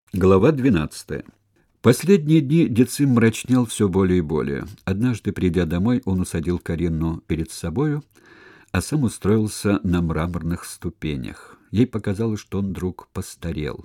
Глава 12. Последние дни Децим мрачнел все более и более. Однажды, придя домой, он усадил Карину перед собою, а сам устроился на мраморных ступенях. Ей показалось, что он вдруг постарел.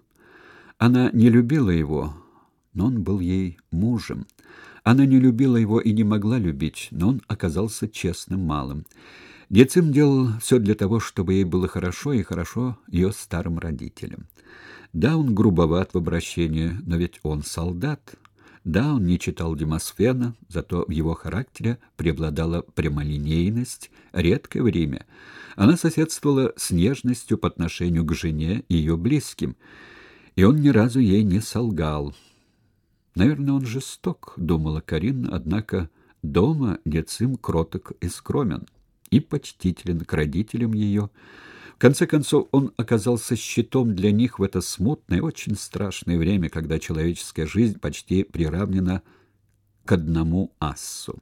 Она не любила его, но он был ей мужем. Она не любила его и не могла любить, но он оказался честным малым. Децим делал все для того, чтобы ей было хорошо, и хорошо ее старым родителям. Да, он грубоват в обращении, но ведь он солдат. Да, он не читал Демосфена, зато в его характере преобладала прямолинейность, редкое время. Она соседствовала с нежностью по отношению к жене и ее близким, и он ни разу ей не солгал. «Наверное, он жесток», — думала Карина, однако дома Децим кроток и скромен, и почтителен к родителям ее. В конце концов, он оказался щитом для них в это смутное, очень страшное время, когда человеческая жизнь почти приравнена к одному ассу.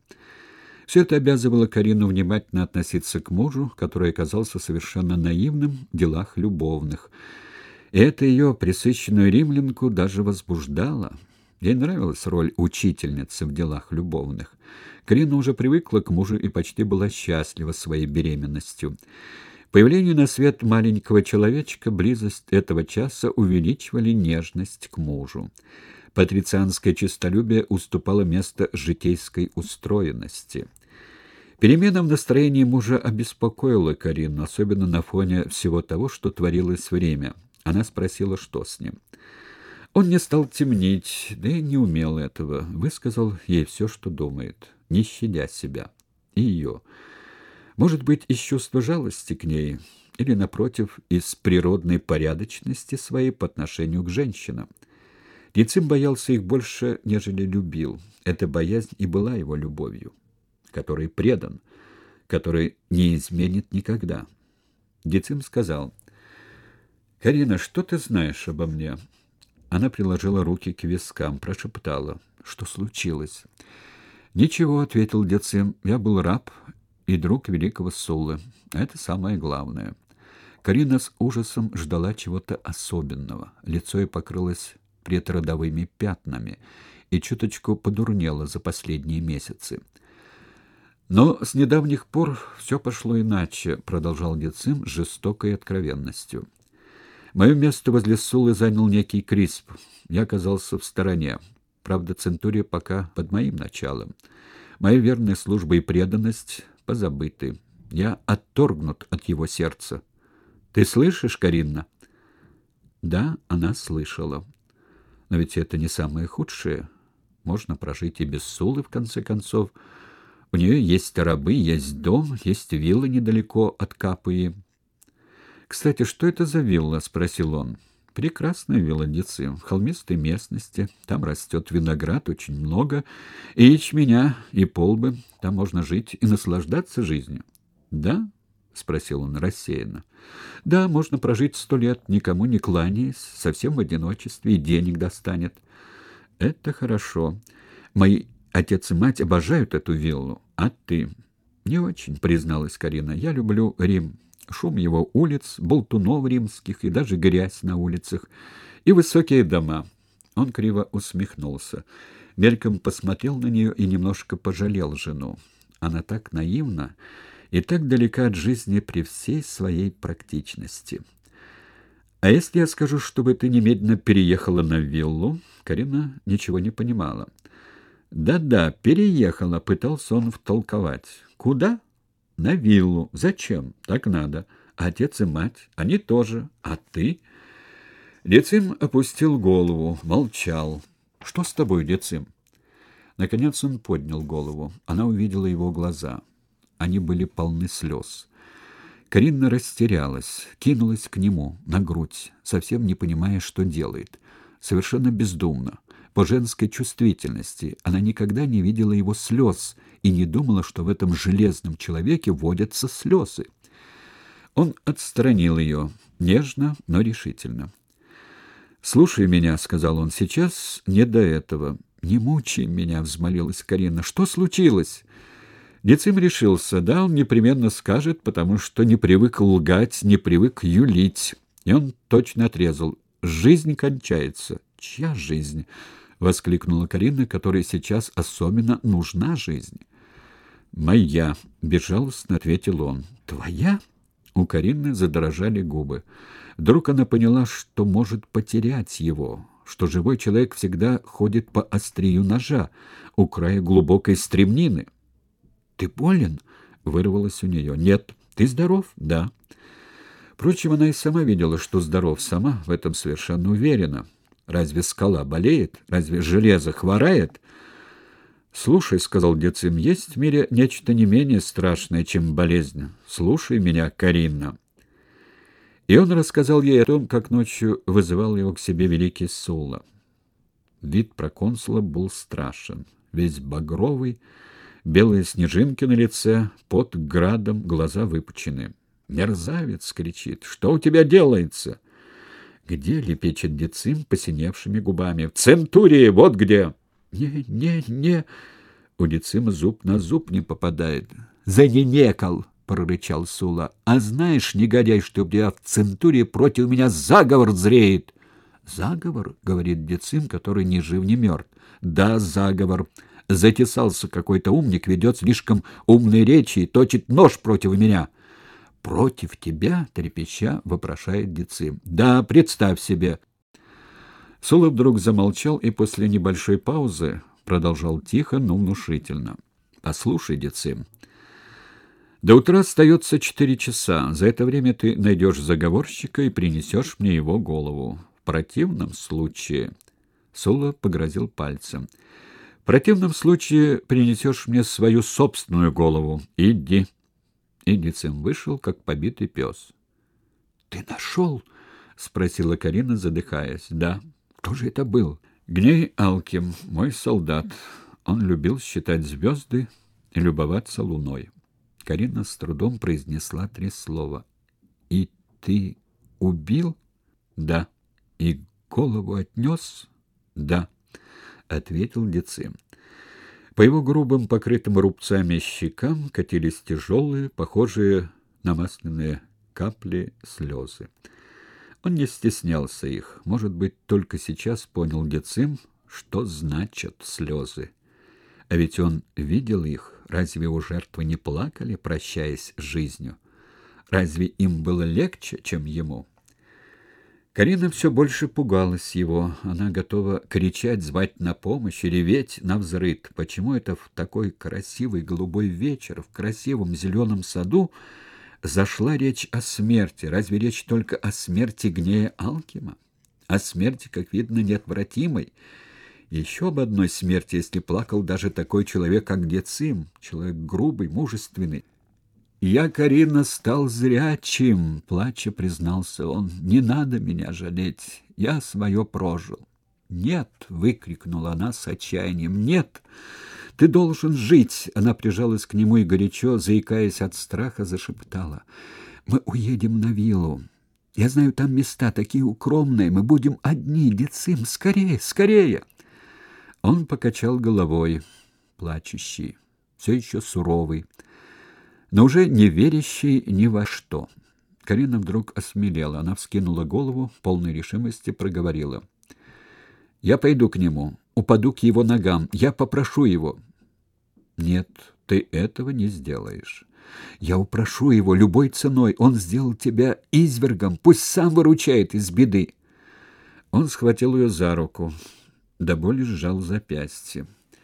Все это обязывало Карину внимательно относиться к мужу, который оказался совершенно наивным в делах любовных. И это ее пресыщенную римлянку даже возбуждало. Ей нравилась роль учительницы в делах любовных. Карина уже привыкла к мужу и почти была счастлива своей беременностью. Появление на свет маленького человечка, близость этого часа увеличивали нежность к мужу. Патрицианское честолюбие уступало место житейской устроенности. Перемена в настроении мужа обеспокоила Карину, особенно на фоне всего того, что творилось время. Она спросила, что с ним. Он не стал темнить, да и не умел этого. Высказал ей все, что думает, не щадя себя и ее. Может быть, из чувства жалости к ней, или, напротив, из природной порядочности своей по отношению к женщинам. Децим боялся их больше, нежели любил. Эта боязнь и была его любовью, которой предан, который не изменит никогда. Децим сказал: «Карина, что ты знаешь обо мне?» Она приложила руки к вискам, прошептала: «Что случилось?» «Ничего», — ответил Децим, — «я был раб и друг великого Суллы. Это самое главное». Карина с ужасом ждала чего-то особенного. Лицо ей покрылось предродовыми пятнами и чуточку подурнело за последние месяцы. «Но с недавних пор все пошло иначе», — продолжал Децим с жестокой откровенностью. «Мое место возле Суллы занял некий Крисп. Я оказался в стороне. Правда, Центурия пока под моим началом. Моя верная служба и преданность позабыты. Я отторгнут от его сердца. Ты слышишь, Каринна?» Да, она слышала. Но ведь это не самое худшее. Можно прожить и без Суллы, в конце концов. У нее есть рабы, есть дом, есть вилла недалеко от Капуи. «Кстати, что это за вилла?» — спросил он. «Прекрасная вилла, Децим, в холмистой местности. Там растет виноград очень много, и ячменя, и полбы. Там можно жить и наслаждаться жизнью». «Да?» — спросил он рассеянно. «Да, можно прожить 100 лет, никому не кланяясь, совсем в одиночестве, и денег достанет». «Это хорошо. Мои отец и мать обожают эту виллу, а ты?» «Не очень», — призналась Карина. «Я люблю Рим». Шум его улиц, болтунов римских и даже грязь на улицах, и высокие дома. Он криво усмехнулся, мельком посмотрел на нее и немножко пожалел жену. Она так наивна и так далека от жизни при всей своей практичности. «А если я скажу, чтобы ты немедленно переехала на виллу?» Карина ничего не понимала. «Да-да, переехала», — пытался он втолковать. «Куда?» «На виллу. Зачем? Так надо. А отец и мать? Они тоже. А ты?» Децим опустил голову, молчал. «Что с тобой, Децим?» Наконец он поднял голову. Она увидела его глаза. Они были полны слез. Карина растерялась, кинулась к нему, на грудь, совсем не понимая, что делает. Совершенно бездумно. По женской чувствительности она никогда не видела его слез и не думала, что в этом железном человеке водятся слезы. Он отстранил ее, нежно, но решительно. «Слушай меня», — сказал он, — «сейчас не до этого». «Не мучай меня», — взмолилась Карина. «Что случилось?» Децим решился. Да, он непременно скажет, потому что не привык лгать, не привык юлить. И он точно отрезал. «Жизнь кончается. Чья жизнь? Воскликнула Карина, которой сейчас особенно нужна жизнь. Моя, безжалостно ответил он. Твоя? У Карины задрожали губы. Вдруг она поняла, что может потерять его, что живой человек всегда ходит по острию ножа, у края глубокой стремнины. «Ты болен?» — вырвалось у нее. «Нет». «Ты здоров?» «Да». Впрочем, она и сама видела, что здоров, сама в этом совершенно уверена. Разве скала болеет? Разве железо хворает? «Слушай», — сказал Децим, — «есть в мире нечто не менее страшное, чем болезнь. Слушай меня, Карина». И он рассказал ей о том, как ночью вызывал его к себе великий Сулла. Вид проконсула был страшен, весь багровый, белые снежинки на лице, пот градом, глаза выпучены. «Мерзавец!» — кричит. «Что у тебя делается?» «Где?» — лепечет Децим посиневшими губами. «В Центурии! Вот где!» «Не!» У Децima зуб на зуб не попадает. «Занемекал!» — прорычал Сула. «А знаешь, негодяй, что у тебя в Центурии против меня заговор зреет!» «Заговор?» — говорит Децим, который ни жив, ни мертв. «Да, заговор. Затесался какой-то умник, ведет слишком умные речи и точит нож против меня». «Против тебя?» — трепеща вопрошает Децим. «Да, представь себе». Сула вдруг замолчал и после небольшой паузы продолжал тихо, но внушительно. «Послушай, Децим, до утра остается 4 часа. За это время ты найдешь заговорщика и принесешь мне его голову. В противном случае...» Сула погрозил пальцем. «В противном случае принесешь мне свою собственную голову. Иди». И Децим вышел, как побитый пес. «Ты нашел?» — спросила Карина, задыхаясь. «Да». «Кто же это был?» «Гней Алким, мой солдат. Он любил считать звезды и любоваться луной». Карина с трудом произнесла 3 слова. «И ты убил?» «Да». «И голову отнес?» «Да», — ответил Децим. По его грубым, покрытым рубцами щекам катились тяжелые, похожие на масляные капли, слезы. Он не стеснялся их. Может быть, только сейчас понял Децим, что значат слезы. А ведь он видел их. Разве его жертвы не плакали, прощаясь с жизнью? Разве им было легче, чем ему? Карина все больше пугалась его. Она готова кричать, звать на помощь и реветь навзрыд. Почему это в такой красивый голубой вечер, в красивом зеленом саду зашла речь о смерти? Разве речь только о смерти Гнея Алкима? О смерти, как видно, неотвратимой. Еще об одной смерти, если плакал даже такой человек, как Децим, человек грубый, мужественный. «Я, Карина, стал зрячим», — плача признался он. «Не надо меня жалеть, я свое прожил». «Нет», — выкрикнула она с отчаянием, — «нет, ты должен жить». Она прижалась к нему и горячо, заикаясь от страха, зашептала: «Мы уедем на виллу. Я знаю, там места такие укромные, мы будем одни, Децим, скорее, скорее». Он покачал головой, плачущий, все еще суровый, но уже не верящий ни во что. Карина вдруг осмелела. Она вскинула голову, полной решимости проговорила: «Я пойду к нему, упаду к его ногам, я попрошу его». «Нет, ты этого не сделаешь. Я упрошу его любой ценой. Он сделал тебя извергом, пусть сам выручает из беды». Он схватил ее за руку, до боли сжал запястье.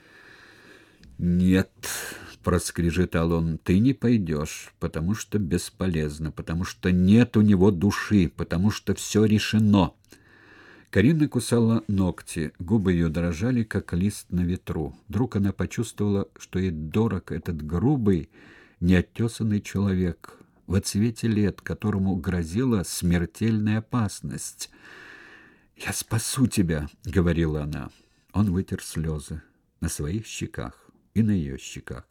«Нет», — проскрежетал он, — «ты не пойдешь, потому что бесполезно, потому что нет у него души, потому что все решено». Карина кусала ногти, губы ее дрожали, как лист на ветру. Вдруг она почувствовала, что ей дорог этот грубый, неоттесанный человек в отсвете лет, которому грозила смертельная опасность. «Я спасу тебя», — говорила она. Он вытер слезы на своих щеках и на ее щеках.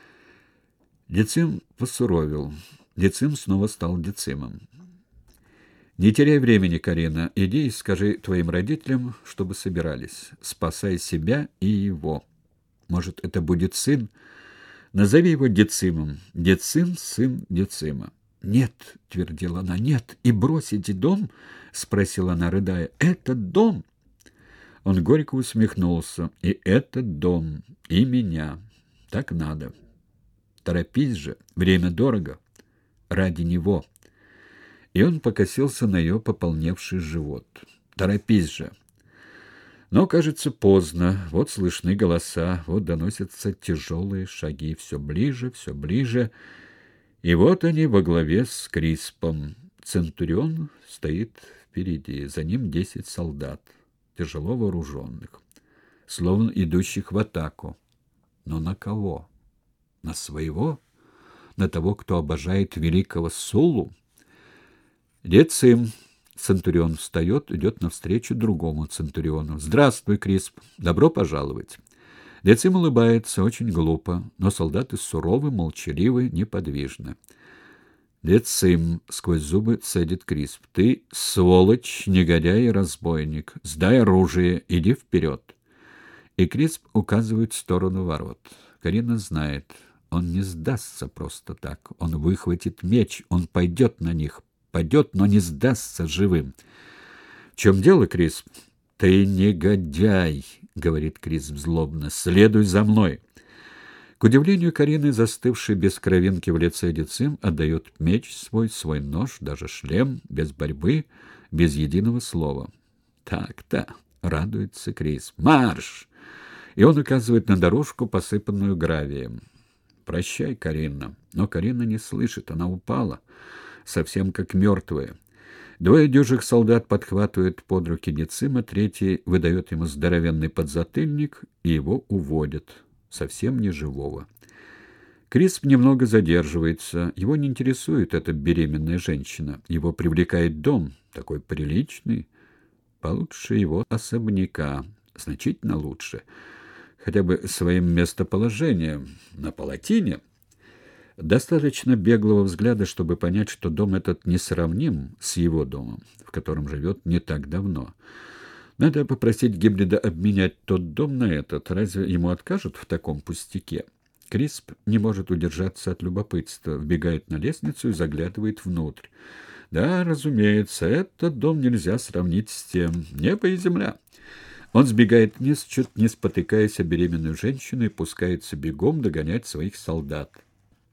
Децим посуровил. Децим снова стал Децимом. «Не теряй времени, Карина. Иди и скажи твоим родителям, чтобы собирались. Спасай себя и его. Может, это будет сын? Назови его Децимом. Децим — сын Децima». «Нет», — твердила она, — «нет. И бросить дом?» — спросила она, рыдая. «Этот дом?» Он горько усмехнулся. «И этот дом, и меня. Так надо. Торопись же, время дорого. Ради него». И он покосился на ее пополневший живот. «Торопись же». Но, кажется, поздно. Вот слышны голоса, вот доносятся тяжелые шаги. Все ближе, все ближе. И вот они во главе с Криспом. Центурион стоит впереди. За ним 10 солдат, тяжело вооруженных, словно идущих в атаку. Но на кого? На своего? На того, кто обожает великого Суллу? «Децим!» Центурион встает, идет навстречу другому центуриону. «Здравствуй, Крисп! Добро пожаловать!» Децим улыбается, очень глупо, но солдаты суровы, молчаливы, неподвижны. «Децим!» — сквозь зубы цедит Крисп. «Ты сволочь, негодяй и разбойник! Сдай оружие, иди вперед!» И Крисп указывает в сторону ворот. Карина знает, он не сдастся просто так. Он выхватит меч, он пойдет на них. Пойдет, но не сдастся живым. — В чем дело, Крисп? — Ты негодяй, — говорит Крисп злобно. — Следуй за мной. К удивлению Карины, застывший без кровинки в лице Децим, отдает меч свой нож, даже шлем, без борьбы, без единого слова. Так-то, радуется Крисп. Марш! И он указывает на дорожку, посыпанную гравием. Прощай, Карина. Но Карина не слышит, она упала, совсем как мертвая. Двое дюжих солдат подхватывают под руки Децima, третий выдает ему здоровенный подзатыльник, и его уводят, совсем не живого. Крисп немного задерживается. Его не интересует эта беременная женщина. Его привлекает дом, такой приличный, получше его особняка, значительно лучше, хотя бы своим местоположением на Палатине. Достаточно беглого взгляда, чтобы понять, что дом этот несравним с его домом, в котором живет не так давно. Надо попросить Гибрида обменять тот дом на этот. Разве ему откажут в таком пустяке? Крисп не может удержаться от любопытства, вбегает на лестницу и заглядывает внутрь. Да, разумеется, этот дом нельзя сравнить с тем. Небо и земля. Он сбегает вниз, чуть не спотыкаясь о беременную женщину, и пускается бегом догонять своих солдат.